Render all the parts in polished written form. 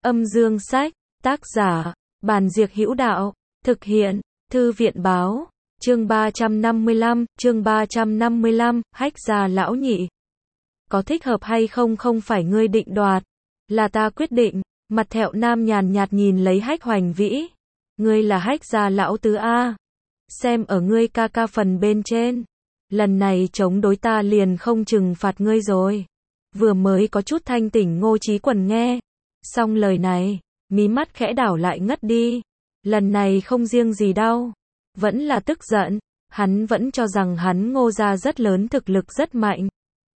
Âm dương sách, tác giả, Bàn Diệc Hữu Đạo, thực hiện, Thư viện Báo, chương 355, Hách Gia lão nhị. Có thích hợp hay không không phải ngươi định đoạt, là ta quyết định. Mặt Thẹo Nam nhàn nhạt nhìn lấy Hách Hoành Vĩ. Ngươi là Hách Gia lão tứ a, xem ở ngươi ca ca phần bên trên, lần này chống đối ta liền không trừng phạt ngươi rồi. Vừa mới có chút thanh tỉnh Ngô Chí Quần nghe xong lời này, mí mắt khẽ đảo lại ngất đi. Lần này không riêng gì đâu, vẫn là tức giận. Hắn vẫn cho rằng hắn Ngô gia rất lớn, thực lực rất mạnh.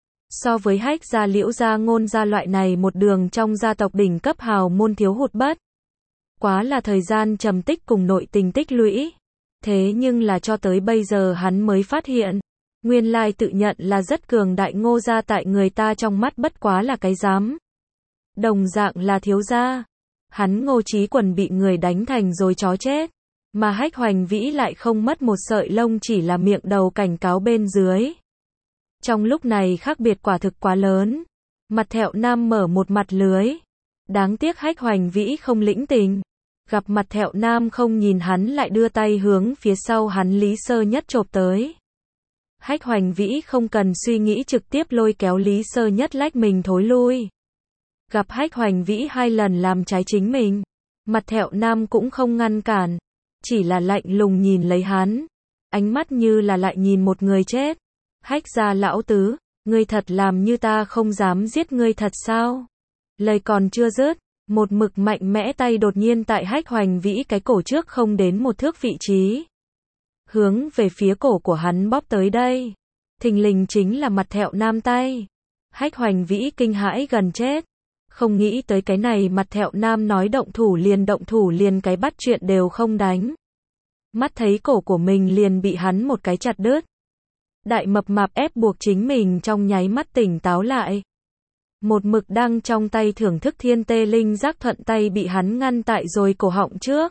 So với Hách gia, Liễu gia, Ngôn gia loại này một đường trong gia tộc đỉnh cấp hào môn thiếu hụt bất quá là thời gian trầm tích cùng nội tình tích lũy. Thế nhưng là cho tới bây giờ hắn mới phát hiện, nguyên lai tự nhận là rất cường đại Ngô gia tại người ta trong mắt bất quá là cái dám. Đồng dạng là thiếu gia, hắn Ngô Chí Quần bị người đánh thành rồi chó chết, mà Hách Hoành Vĩ lại không mất một sợi lông, chỉ là miệng đầu cảnh cáo bên dưới. Trong lúc này khác biệt quả thực quá lớn. Mặt Thẹo Nam mở một mặt lưới. Đáng tiếc Hách Hoành Vĩ không lĩnh tình. Gặp Mặt Thẹo Nam không nhìn hắn, lại đưa tay hướng phía sau hắn Lý Sơ Nhất chộp tới. Hách Hoành Vĩ không cần suy nghĩ trực tiếp lôi kéo Lý Sơ Nhất lách mình thối lui. Gặp Hách Hoành Vĩ hai lần làm trái chính mình, Mặt Thẹo Nam cũng không ngăn cản, chỉ là lạnh lùng nhìn lấy hắn, ánh mắt như là lại nhìn một người chết. Hách gia lão tứ, ngươi thật làm như ta không dám giết ngươi thật sao? Lời còn chưa dứt, một mực mạnh mẽ tay đột nhiên tại Hách Hoành Vĩ cái cổ trước không đến một thước vị trí, hướng về phía cổ của hắn bóp tới đây. Thình lình chính là Mặt Thẹo Nam tay. Hách Hoành Vĩ kinh hãi gần chết, không nghĩ tới cái này Mặt Thẹo Nam nói động thủ liền, cái bắt chuyện đều không đánh. Mắt thấy cổ của mình liền bị hắn một cái chặt đứt. Đại mập mạp ép buộc chính mình trong nháy mắt tỉnh táo lại. Một mực đang trong tay thưởng thức thiên tê linh giác thuận tay bị hắn ngăn tại rồi cổ họng trước.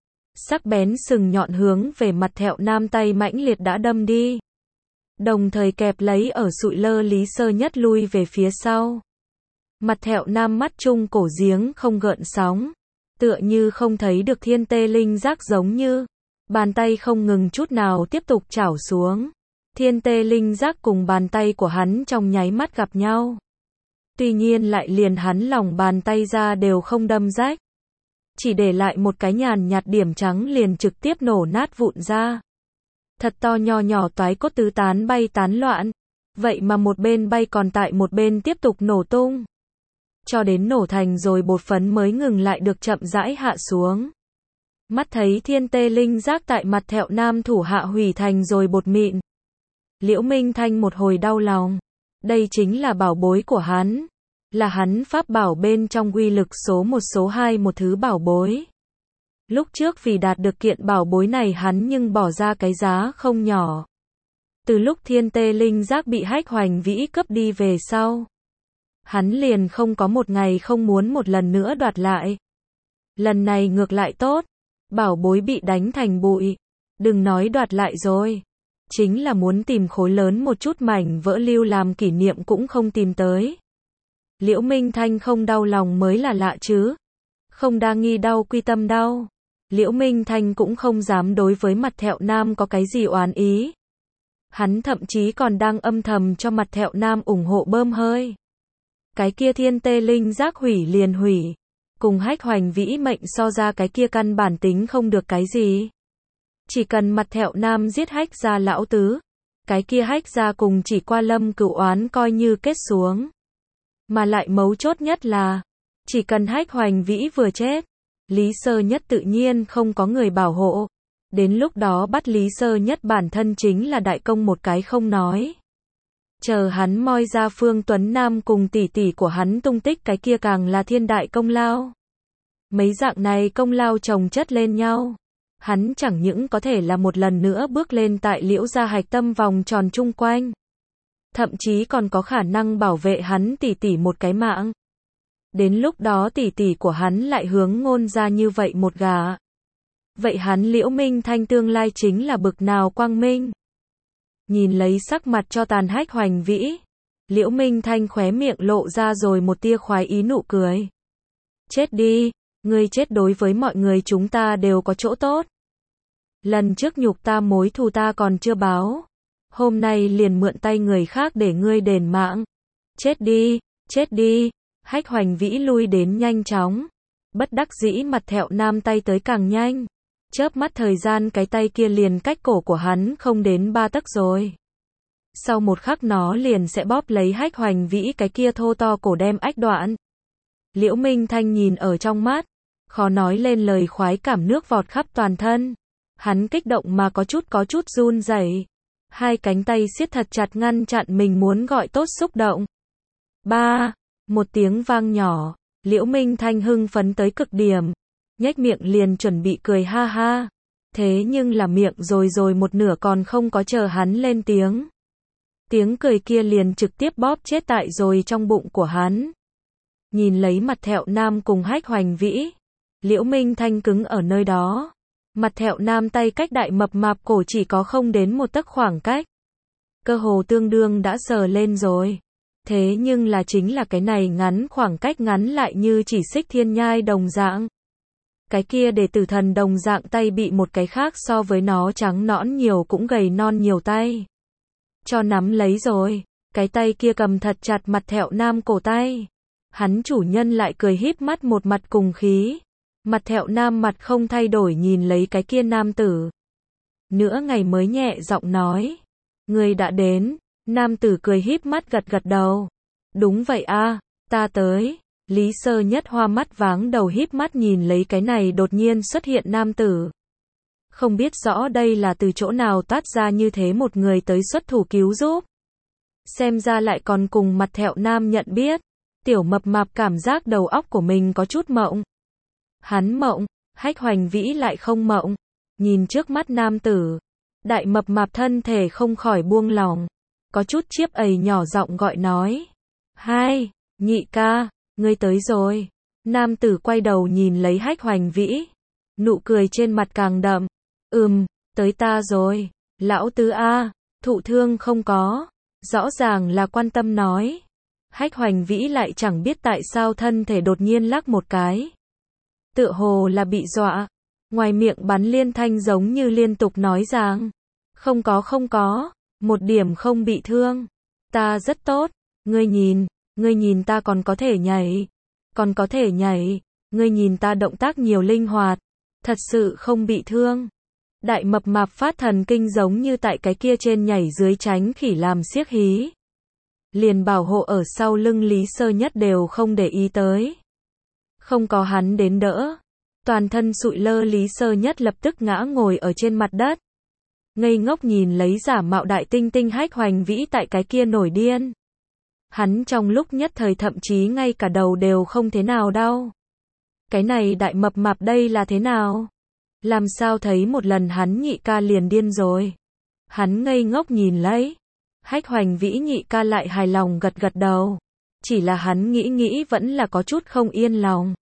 Sắc bén sừng nhọn hướng về Mặt Thẹo Nam tay mãnh liệt đã đâm đi. Đồng thời kẹp lấy ở sụi lơ Lý Sơ Nhất lui về phía sau. Mặt Thẹo Nam mắt trung cổ giếng không gợn sóng, tựa như không thấy được thiên tê linh giác giống như. Bàn tay không ngừng chút nào tiếp tục chảo xuống. Thiên tê linh giác cùng bàn tay của hắn trong nháy mắt gặp nhau. Tuy nhiên lại liền hắn lòng bàn tay ra đều không đâm rách, chỉ để lại một cái nhàn nhạt điểm trắng liền trực tiếp nổ nát vụn ra. Thật to nho nhỏ toái cốt tứ tán bay tán loạn. Vậy mà một bên bay còn tại một bên tiếp tục nổ tung. Cho đến nổ thành rồi bột phấn mới ngừng lại được chậm rãi hạ xuống. Mắt thấy thiên tê linh giác tại Mặt Thẹo Nam thủ hạ hủy thành rồi bột mịn. Liễu Minh Thanh một hồi đau lòng. Đây chính là bảo bối của hắn. Là hắn pháp bảo bên trong uy lực số 1 số 2 một thứ bảo bối. Lúc trước vì đạt được kiện bảo bối này hắn nhưng bỏ ra cái giá không nhỏ. Từ lúc thiên tê linh giác bị Hách Hoành Vĩ cướp đi về sau, hắn liền không có một ngày không muốn một lần nữa đoạt lại. Lần này ngược lại tốt. Bảo bối bị đánh thành bụi. Đừng nói đoạt lại rồi, chính là muốn tìm khối lớn một chút mảnh vỡ lưu làm kỷ niệm cũng không tìm tới. Liễu Minh Thanh không đau lòng mới là lạ chứ. Không đa nghi đau quy tâm đau. Liễu Minh Thanh cũng không dám đối với Mặt Thẹo Nam có cái gì oán ý. Hắn thậm chí còn đang âm thầm cho Mặt Thẹo Nam ủng hộ bơm hơi. Cái kia thiên tê linh giác hủy liền hủy. Cùng Hách Hoành Vĩ mệnh so ra cái kia căn bản tính không được cái gì. Chỉ cần Mặt Thẹo Nam giết Hách gia lão tứ, cái kia Hách gia cùng chỉ qua Lâm Cửu oán coi như kết xuống. Mà lại mấu chốt nhất là, chỉ cần Hách Hoành Vĩ vừa chết, Lý Sơ Nhất tự nhiên không có người bảo hộ. Đến lúc đó bắt Lý Sơ Nhất bản thân chính là đại công một cái không nói. Chờ hắn moi ra Phương Tuấn Nam cùng tỷ tỷ của hắn tung tích, cái kia càng là thiên đại công lao. Mấy dạng này công lao chồng chất lên nhau, hắn chẳng những có thể là một lần nữa bước lên tại Liễu gia hạch tâm vòng tròn chung quanh, thậm chí còn có khả năng bảo vệ hắn tỷ tỷ một cái mạng. Đến lúc đó tỷ tỷ của hắn lại hướng Ngôn gia như vậy một gả. Vậy hắn Liễu Minh Thanh tương lai chính là bực nào quang minh. Nhìn lấy sắc mặt cho tàn Hách Hoành Vĩ, Liễu Minh Thanh khóe miệng lộ ra rồi một tia khoái ý nụ cười. Chết đi, ngươi chết đối với mọi người chúng ta đều có chỗ tốt. Lần trước nhục ta mối thù ta còn chưa báo. Hôm nay liền mượn tay người khác để ngươi đền mạng. Chết đi, chết đi. Hách Hoành Vĩ lui đến nhanh chóng. Bất đắc dĩ mặt Thẹo Nam tay tới càng nhanh. Chớp mắt thời gian cái tay kia liền cách cổ của hắn không đến 3 tấc rồi. Sau một khắc nó liền sẽ bóp lấy Hách Hoành Vĩ cái kia thô to cổ đem ách đoạn. Liễu Minh Thanh nhìn ở trong mắt, khó nói lên lời khoái cảm nước vọt khắp toàn thân. Hắn kích động mà có chút run rẩy. Hai cánh tay siết thật chặt ngăn chặn mình muốn gọi tốt xúc động. Ba, một tiếng vang nhỏ, Liễu Minh Thanh hưng phấn tới cực điểm, nhếch miệng liền chuẩn bị cười ha ha. Thế nhưng là miệng rồi một nửa còn không có chờ hắn lên tiếng. Tiếng cười kia liền trực tiếp bóp chết tại rồi trong bụng của hắn. Nhìn lấy mặt Thẹo Nam cùng Hách Hoành Vĩ, Liễu Minh Thanh cứng ở nơi đó. Mặt Thẹo Nam tay cách đại mập mạp cổ chỉ có không đến 1 tấc khoảng cách. Cơ hồ tương đương đã sờ lên rồi. Thế nhưng là chính là cái này ngắn khoảng cách ngắn lại như chỉ xích thiên nhai đồng dạng. Cái kia để tử thần đồng dạng tay bị một cái khác so với nó trắng nõn nhiều cũng gầy non nhiều tay. Cho nắm lấy rồi, cái tay kia cầm thật chặt mặt Thẹo Nam cổ tay. Hắn chủ nhân lại cười híp mắt một mặt cùng khí. Mặt Thẹo Nam mặt không thay đổi nhìn lấy cái kia nam tử. Nửa ngày mới nhẹ giọng nói. Người đã đến. Nam tử cười híp mắt gật gật đầu. Đúng vậy a, ta tới. Lý Sơ Nhất hoa mắt váng đầu híp mắt nhìn lấy cái này đột nhiên xuất hiện nam tử. Không biết rõ đây là từ chỗ nào toát ra như thế một người tới xuất thủ cứu giúp. Xem ra lại còn cùng mặt Thẹo Nam nhận biết. Tiểu mập mạp cảm giác đầu óc của mình có chút mộng. Hắn mộng, Hách Hoành Vĩ lại không mộng. Nhìn trước mắt nam tử, đại mập mạp thân thể không khỏi buông lòng. Có chút chiếp ầy nhỏ giọng gọi nói. Hai, nhị ca, ngươi tới rồi. Nam tử quay đầu nhìn lấy Hách Hoành Vĩ. Nụ cười trên mặt càng đậm. Tới ta rồi. Lão tứ a, thụ thương không có. Rõ ràng là quan tâm nói. Hách Hoành Vĩ lại chẳng biết tại sao thân thể đột nhiên lắc một cái. Tựa hồ là bị dọa. Ngoài miệng bắn liên thanh giống như liên tục nói rằng. Không có. Một điểm không bị thương. Ta rất tốt. Ngươi nhìn ta còn có thể nhảy. Ngươi nhìn ta động tác nhiều linh hoạt. Thật sự không bị thương. Đại mập mạp phát thần kinh giống như tại cái kia trên nhảy dưới tránh khỉ làm xiếc hí. Liền bảo hộ ở sau lưng Lý Sơ Nhất đều không để ý tới. Không có hắn đến đỡ. Toàn thân sụi lơ Lý Sơ Nhất lập tức ngã ngồi ở trên mặt đất. Ngây ngốc nhìn lấy giả mạo đại tinh tinh Hách Hoành Vĩ tại cái kia nổi điên. Hắn trong lúc nhất thời thậm chí ngay cả đầu đều không thế nào đau. Cái này đại mập mạp đây là thế nào? Làm sao thấy một lần hắn nhị ca liền điên rồi? Hắn ngây ngốc nhìn lấy. Hách Hoành Vĩ nhị ca lại hài lòng gật gật đầu. Chỉ là hắn nghĩ vẫn là có chút không yên lòng.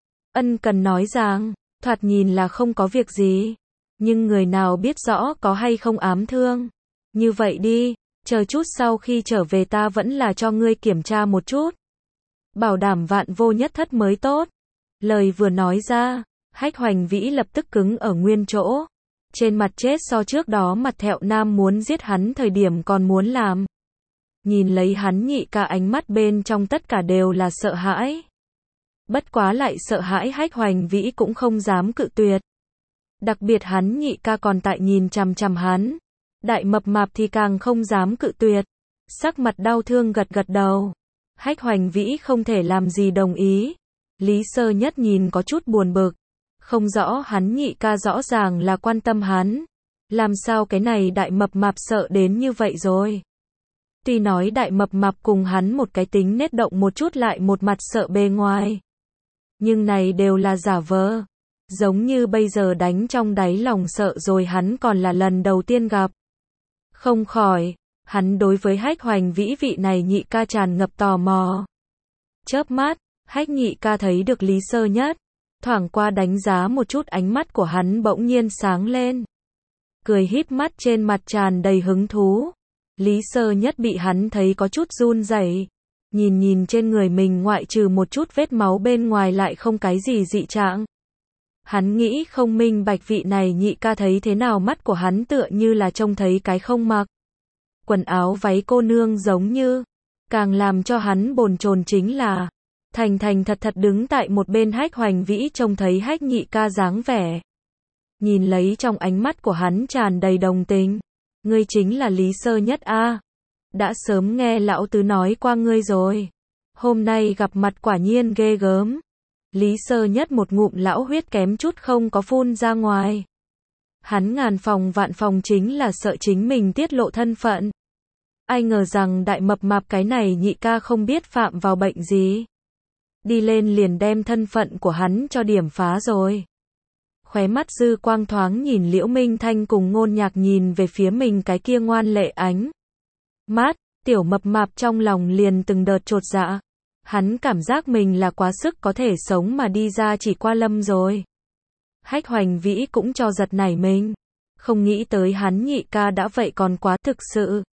Ân cần nói rằng, thoạt nhìn là không có việc gì. Nhưng người nào biết rõ có hay không ám thương. Như vậy đi, chờ chút sau khi trở về ta vẫn là cho ngươi kiểm tra một chút. Bảo đảm vạn vô nhất thất mới tốt. Lời vừa nói ra, Hách Hoành Vĩ lập tức cứng ở nguyên chỗ. Trên mặt chết so trước đó mặt Thẹo Nam muốn giết hắn thời điểm còn muốn làm. Nhìn lấy hắn nhị ca ánh mắt bên trong tất cả đều là sợ hãi. Bất quá lại sợ hãi Hách Hoành Vĩ cũng không dám cự tuyệt. Đặc biệt hắn nhị ca còn tại nhìn chằm chằm hắn. Đại mập mạp thì càng không dám cự tuyệt. Sắc mặt đau thương gật gật đầu. Hách Hoành Vĩ không thể làm gì đồng ý. Lý Sơ Nhất nhìn có chút buồn bực. Không rõ hắn nhị ca rõ ràng là quan tâm hắn. Làm sao cái này đại mập mạp sợ đến như vậy rồi. Tuy nói đại mập mạp cùng hắn một cái tính nết động một chút lại một mặt sợ bề ngoài. Nhưng này đều là giả vờ. Giống như bây giờ đánh trong đáy lòng sợ rồi hắn còn là lần đầu tiên gặp. Không khỏi, hắn đối với Hách Hoành Vĩ vị này nhị ca tràn ngập tò mò. Chớp mắt, Hách nhị ca thấy được Lý Sơ Nhất. Thoảng qua đánh giá một chút ánh mắt của hắn bỗng nhiên sáng lên. Cười híp mắt trên mặt tràn đầy hứng thú. Lý Sơ Nhất bị hắn thấy có chút run rẩy. Nhìn nhìn trên người mình ngoại trừ một chút vết máu bên ngoài lại không cái gì dị trạng. Hắn nghĩ không minh bạch vị này nhị ca thấy thế nào, mắt của hắn tựa như là trông thấy cái không mặc. Quần áo váy cô nương giống như. Càng làm cho hắn bồn chồn chính là thành thành thật thật đứng tại một bên Hách Hoành Vĩ trông thấy Hách nhị ca dáng vẻ. Nhìn lấy trong ánh mắt của hắn tràn đầy đồng tình. Ngươi chính là Lý Sơ Nhất a? Đã sớm nghe lão tứ nói qua ngươi rồi. Hôm nay gặp mặt quả nhiên ghê gớm. Lý Sơ Nhất một ngụm lão huyết kém chút không có phun ra ngoài. Hắn ngàn phòng vạn phòng chính là sợ chính mình tiết lộ thân phận. Ai ngờ rằng đại mập mạp cái này nhị ca không biết phạm vào bệnh gì. Đi lên liền đem thân phận của hắn cho điểm phá rồi. Khóe mắt dư quang thoáng nhìn Liễu Minh Thanh cùng Ngôn Nhạc nhìn về phía mình cái kia ngoan lệ ánh mắt, tiểu mập mạp trong lòng liền từng đợt chột dạ. Hắn cảm giác mình là quá sức có thể sống mà đi ra Chỉ Qua Lâm rồi. Hách Hoành Vĩ cũng cho giật nảy mình. Không nghĩ tới hắn nhị ca đã vậy còn quá thực sự.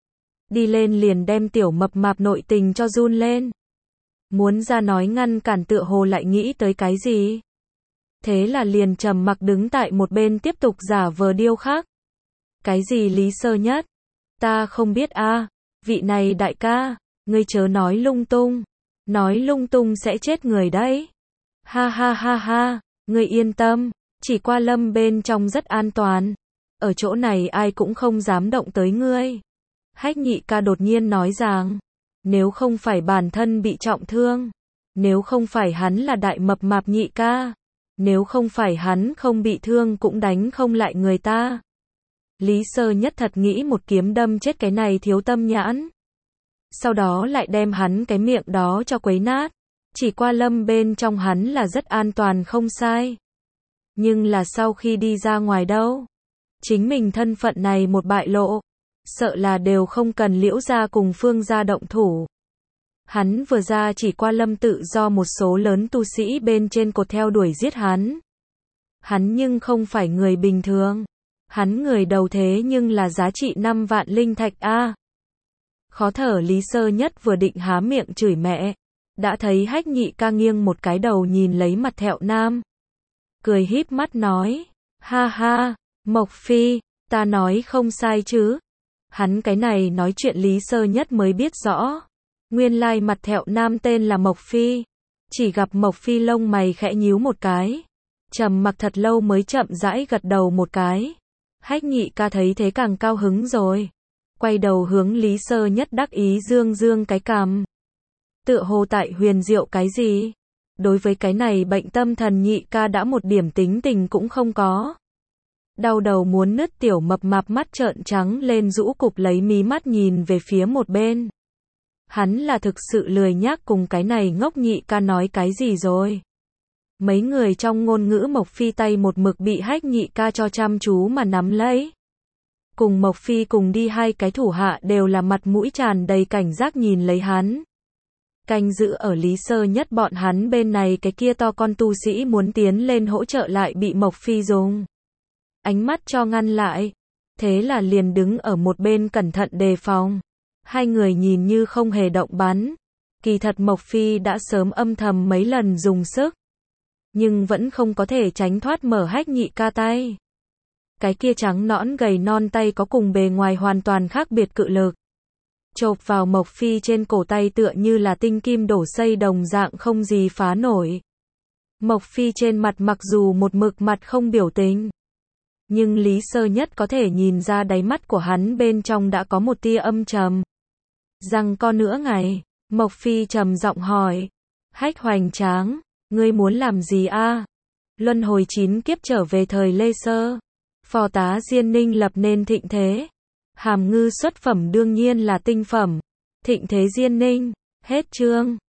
Đi lên liền đem tiểu mập mạp nội tình cho run lên. Muốn ra nói ngăn cản tựa hồ lại nghĩ tới cái gì. Thế là liền trầm mặc đứng tại một bên tiếp tục giả vờ điêu khắc. Cái gì Lý Sơ Nhất? Ta không biết a. Vị này đại ca, ngươi chớ nói lung tung. Nói lung tung sẽ chết người đấy. Ha ha ha ha, ngươi yên tâm, Chỉ Qua Lâm bên trong rất an toàn. Ở chỗ này ai cũng không dám động tới ngươi. Hách nhị ca đột nhiên nói rằng, nếu không phải bản thân bị trọng thương, nếu không phải hắn là đại mập mạp nhị ca, nếu không phải hắn không bị thương cũng đánh không lại người ta. Lý Sơ Nhất thật nghĩ một kiếm đâm chết cái này thiếu tâm nhãn. Sau đó lại đem hắn cái miệng đó cho quấy nát. Chỉ Qua Lâm bên trong hắn là rất an toàn không sai. Nhưng là sau khi đi ra ngoài đâu, chính mình thân phận này một bại lộ, sợ là đều không cần Liễu gia cùng Phương gia động thủ. Hắn vừa ra Chỉ Qua Lâm tự do một số lớn tu sĩ bên trên cột theo đuổi giết hắn. Hắn nhưng không phải người bình thường. Hắn người đầu thế nhưng là giá trị 5 vạn linh thạch a. Khó thở Lý Sơ Nhất vừa định há miệng chửi mẹ, đã thấy Hách nhị ca nghiêng một cái đầu nhìn lấy mặt Thẹo Nam. Cười híp mắt nói, ha ha, Mộc Phi, ta nói không sai chứ. Hắn cái này nói chuyện Lý Sơ Nhất mới biết rõ. Nguyên lai mặt Thẹo Nam tên là Mộc Phi. Chỉ gặp Mộc Phi lông mày khẽ nhíu một cái. Trầm mặc thật lâu mới chậm rãi gật đầu một cái. Hách nhị ca thấy thế càng cao hứng rồi. Quay đầu hướng Lý Sơ Nhất đắc ý dương dương cái cằm. Tựa hồ tại huyền diệu cái gì? Đối với cái này bệnh tâm thần nhị ca đã một điểm tính tình cũng không có. Đau đầu muốn nứt tiểu mập mạp mắt trợn trắng lên rũ cụp lấy mí mắt nhìn về phía một bên. Hắn là thực sự lười nhác cùng cái này ngốc nhị ca nói cái gì rồi. Mấy người trong ngôn ngữ Mộc Phi tay một mực bị Hách nhị ca cho chăm chú mà nắm lấy. Cùng Mộc Phi cùng đi hai cái thủ hạ đều là mặt mũi tràn đầy cảnh giác nhìn lấy hắn. Canh giữ ở Lý Sơ Nhất bọn hắn bên này cái kia to con tu sĩ muốn tiến lên hỗ trợ lại bị Mộc Phi dùng ánh mắt cho ngăn lại. Thế là liền đứng ở một bên cẩn thận đề phòng. Hai người nhìn như không hề động bắn. Kỳ thật Mộc Phi đã sớm âm thầm mấy lần dùng sức. Nhưng vẫn không có thể tránh thoát mở Hách nhị ca tay. Cái kia trắng nõn gầy non tay có cùng bề ngoài hoàn toàn khác biệt cự lực. Chộp vào Mộc Phi trên cổ tay tựa như là tinh kim đổ xây đồng dạng không gì phá nổi. Mộc Phi trên mặt mặc dù một mực mặt không biểu tình. Nhưng Lý Sơ Nhất có thể nhìn ra đáy mắt của hắn bên trong đã có một tia âm trầm. Rằng co nữa ngày, Mộc Phi trầm giọng hỏi. Hách Hoành Tráng, ngươi muốn làm gì a? Luân hồi 9 kiếp trở về thời Lê Sơ. Phò tá Diên Ninh lập nên thịnh thế. Hàm ngư xuất phẩm đương nhiên là tinh phẩm. Thịnh thế Diên Ninh, hết chương.